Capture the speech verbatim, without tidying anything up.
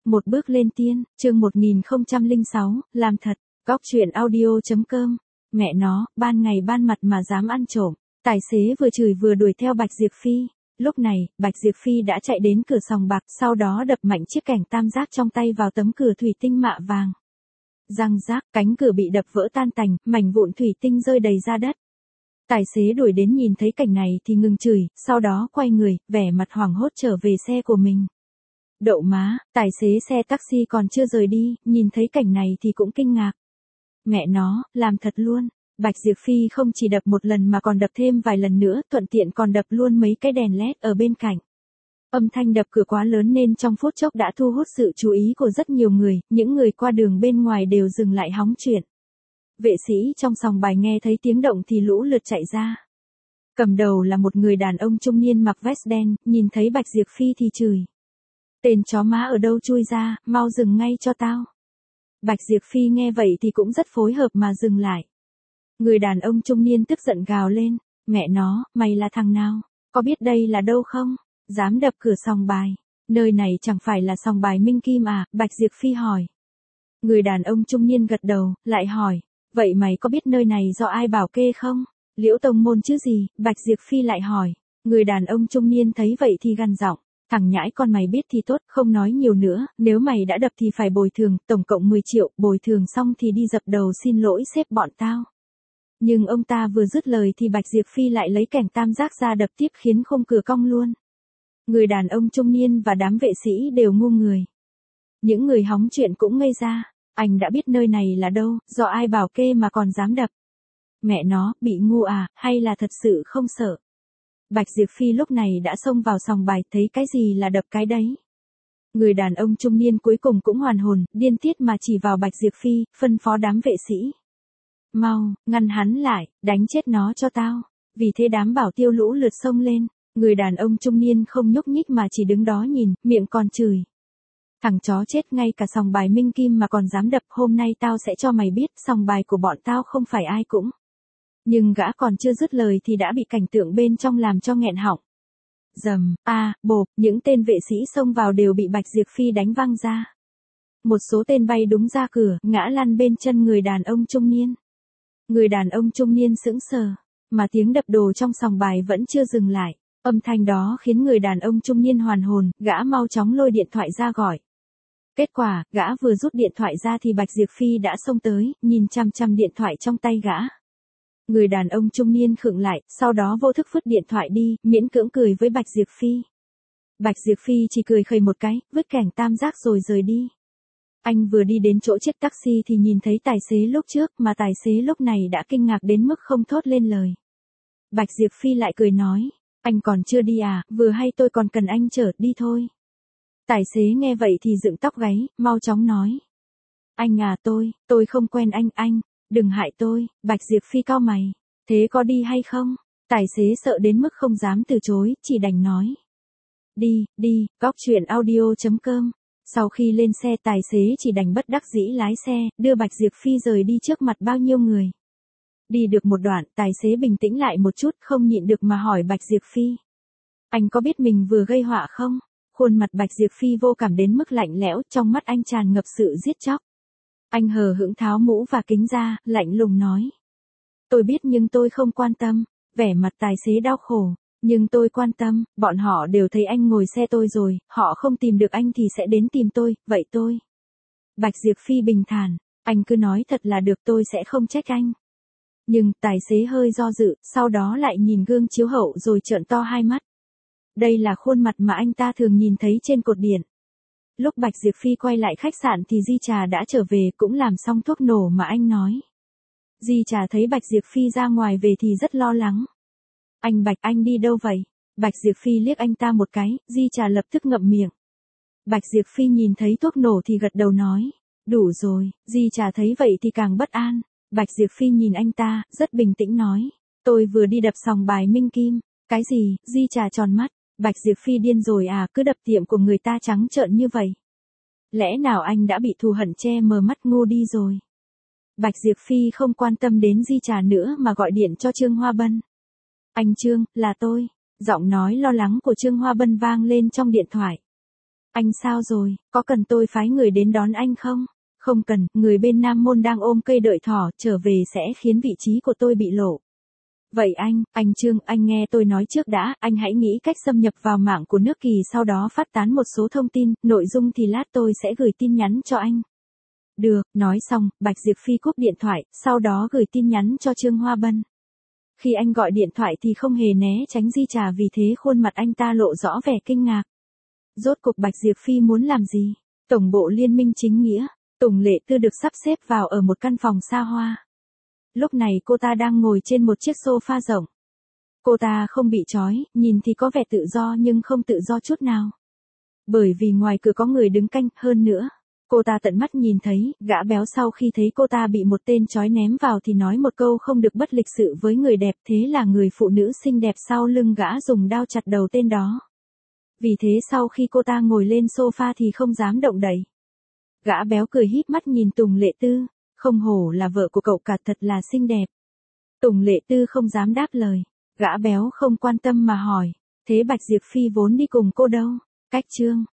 Một bước lên tiên, chương một nghìn không trăm lẻ sáu, làm thật, góc truyện audio.com. Mẹ nó, ban ngày ban mặt mà dám ăn trộm. Tài xế vừa chửi vừa đuổi theo Bạch Diệp Phi. Lúc này, Bạch Diệp Phi đã chạy đến cửa sòng bạc, sau đó đập mạnh chiếc kẻng tam giác trong tay vào tấm cửa thủy tinh mạ vàng. Răng rác, cánh cửa bị đập vỡ tan tành, mảnh vụn thủy tinh rơi đầy ra đất. Tài xế đuổi đến nhìn thấy cảnh này thì ngừng chửi, sau đó quay người, vẻ mặt hoảng hốt trở về xe của mình. Đậu má, tài xế xe taxi còn chưa rời đi, nhìn thấy cảnh này thì cũng kinh ngạc. Mẹ nó, làm thật luôn. Bạch Diệp Phi không chỉ đập một lần mà còn đập thêm vài lần nữa, thuận tiện còn đập luôn mấy cái đèn led ở bên cạnh. Âm thanh đập cửa quá lớn nên trong phút chốc đã thu hút sự chú ý của rất nhiều người, những người qua đường bên ngoài đều dừng lại hóng chuyện. Vệ sĩ trong sòng bài nghe thấy tiếng động thì lũ lượt chạy ra. Cầm đầu là một người đàn ông trung niên mặc vest đen, nhìn thấy Bạch Diệp Phi thì chửi. Tên chó má ở đâu chui ra, mau dừng ngay cho tao. Bạch Diệp Phi nghe vậy thì cũng rất phối hợp mà dừng lại. Người đàn ông trung niên tức giận gào lên, mẹ nó, mày là thằng nào, có biết đây là đâu không? Dám đập cửa sòng bài, nơi này chẳng phải là sòng bài Minh Kim à? Bạch Diệp Phi hỏi. Người đàn ông trung niên gật đầu, lại hỏi, vậy mày có biết nơi này do ai bảo kê không? Liễu tông môn chứ gì? Bạch Diệp Phi lại hỏi. Người đàn ông trung niên thấy vậy thì gằn giọng, thằng nhãi con mày biết thì tốt, không nói nhiều nữa, nếu mày đã đập thì phải bồi thường, tổng cộng mười triệu, bồi thường xong thì đi dập đầu xin lỗi sếp bọn tao. Nhưng ông ta vừa dứt lời thì Bạch Diệp Phi lại lấy kẻng tam giác ra đập tiếp khiến khung cửa cong luôn. Người đàn ông trung niên và đám vệ sĩ đều ngu người. Những người hóng chuyện cũng ngây ra, anh đã biết nơi này là đâu, do ai bảo kê mà còn dám đập. Mẹ nó, bị ngu à, hay là thật sự không sợ. Bạch Diệp Phi lúc này đã xông vào sòng bài, thấy cái gì là đập cái đấy. Người đàn ông trung niên cuối cùng cũng hoàn hồn, điên tiết mà chỉ vào Bạch Diệp Phi, phân phó đám vệ sĩ. Mau, ngăn hắn lại, đánh chết nó cho tao. Vì thế đám bảo tiêu lũ lượt xông lên, người đàn ông trung niên không nhúc nhích mà chỉ đứng đó nhìn, miệng còn chửi. Thằng chó chết, ngay cả sòng bài Minh Kim mà còn dám đập, hôm nay tao sẽ cho mày biết sòng bài của bọn tao không phải ai cũng. Nhưng gã còn chưa dứt lời thì đã bị cảnh tượng bên trong làm cho nghẹn họng. Dầm, a, à, bộp, những tên vệ sĩ xông vào đều bị Bạch Diệp Phi đánh văng ra. Một số tên bay đúng ra cửa, ngã lăn bên chân người đàn ông trung niên. Người đàn ông trung niên sững sờ, mà tiếng đập đồ trong sòng bài vẫn chưa dừng lại. Âm thanh đó khiến người đàn ông trung niên hoàn hồn, gã mau chóng lôi điện thoại ra gọi. Kết quả, gã vừa rút điện thoại ra thì Bạch Diệp Phi đã xông tới, nhìn chằm chằm điện thoại trong tay gã. Người đàn ông trung niên khựng lại, sau đó vô thức vứt điện thoại đi, miễn cưỡng cười với Bạch Diệp Phi. Bạch Diệp Phi chỉ cười khẩy một cái, vứt kẻng tam giác rồi rời đi. Anh vừa đi đến chỗ chiếc taxi thì nhìn thấy tài xế lúc trước, mà tài xế lúc này đã kinh ngạc đến mức không thốt lên lời. Bạch Diệp Phi lại cười nói, anh còn chưa đi à, vừa hay tôi còn cần anh chở, đi thôi. Tài xế nghe vậy thì dựng tóc gáy, mau chóng nói. Anh à, tôi, tôi không quen anh, anh, đừng hại tôi. Bạch Diệp Phi cau mày, thế có đi hay không? Tài xế sợ đến mức không dám từ chối, chỉ đành nói. Đi, đi, góc truyện audio.com. Sau khi lên xe tài xế chỉ đành bất đắc dĩ lái xe, đưa Bạch Diệp Phi rời đi trước mặt bao nhiêu người. Đi được một đoạn, tài xế bình tĩnh lại một chút, không nhịn được mà hỏi Bạch Diệp Phi. Anh có biết mình vừa gây họa không? Khuôn mặt Bạch Diệp Phi vô cảm đến mức lạnh lẽo, trong mắt anh tràn ngập sự giết chóc. Anh hờ hững tháo mũ và kính ra, lạnh lùng nói. Tôi biết nhưng tôi không quan tâm. Vẻ mặt tài xế đau khổ. Nhưng tôi quan tâm, bọn họ đều thấy anh ngồi xe tôi rồi, họ không tìm được anh thì sẽ đến tìm tôi, vậy tôi. Bạch Diệp Phi bình thản, anh cứ nói thật là được, tôi sẽ không trách anh. Nhưng, tài xế hơi do dự, sau đó lại nhìn gương chiếu hậu rồi trợn to hai mắt. Đây là khuôn mặt mà anh ta thường nhìn thấy trên cột điện. Lúc Bạch Diệp Phi quay lại khách sạn thì Di Trà đã trở về, cũng làm xong thuốc nổ mà anh nói. Di Trà thấy Bạch Diệp Phi ra ngoài về thì rất lo lắng. Anh Bạch, anh đi đâu vậy? Bạch Diệp Phi liếc anh ta một cái, Di Trà lập tức ngậm miệng. Bạch Diệp Phi nhìn thấy thuốc nổ thì gật đầu nói, đủ rồi. Di Trà thấy vậy thì càng bất an. Bạch Diệp Phi nhìn anh ta, rất bình tĩnh nói, tôi vừa đi đập sòng bài Minh Kim. Cái gì? Di Trà tròn mắt. Bạch Diệp Phi điên rồi à, cứ đập tiệm của người ta trắng trợn như vậy. Lẽ nào anh đã bị thù hận che mờ mắt ngu đi rồi? Bạch Diệp Phi không quan tâm đến Di Trà nữa mà gọi điện cho Trương Hoa Bân. Anh Trương, là tôi. Giọng nói lo lắng của Trương Hoa Bân vang lên trong điện thoại. Anh sao rồi, có cần tôi phái người đến đón anh không? Không cần, người bên Nam Môn đang ôm cây đợi thỏ, trở về sẽ khiến vị trí của tôi bị lộ. Vậy anh, anh Trương, anh nghe tôi nói trước đã, anh hãy nghĩ cách xâm nhập vào mạng của nước Kỳ sau đó phát tán một số thông tin, nội dung thì lát tôi sẽ gửi tin nhắn cho anh. Được, nói xong, Bạch Diệp Phi cúp điện thoại, sau đó gửi tin nhắn cho Trương Hoa Bân. Khi anh gọi điện thoại thì không hề né tránh Di Trà, vì thế khuôn mặt anh ta lộ rõ vẻ kinh ngạc. Rốt cuộc Bạch Diệp Phi muốn làm gì? Tổng bộ Liên minh chính nghĩa, Tùng Lệ Tư được sắp xếp vào ở một căn phòng xa hoa. Lúc này cô ta đang ngồi trên một chiếc sofa rộng. Cô ta không bị trói, nhìn thì có vẻ tự do nhưng không tự do chút nào. Bởi vì ngoài cửa có người đứng canh, hơn nữa. Cô ta tận mắt nhìn thấy, gã béo sau khi thấy cô ta bị một tên trói ném vào thì nói một câu không được bất lịch sự với người đẹp, thế là người phụ nữ xinh đẹp sau lưng gã dùng đao chặt đầu tên đó. Vì thế sau khi cô ta ngồi lên sofa thì không dám động đậy. Gã béo cười híp mắt nhìn Tùng Lệ Tư, không hổ là vợ của cậu cả, thật là xinh đẹp. Tùng Lệ Tư không dám đáp lời, gã béo không quan tâm mà hỏi, thế Bạch Diệp Phi vốn đi cùng cô đâu? Cách Trương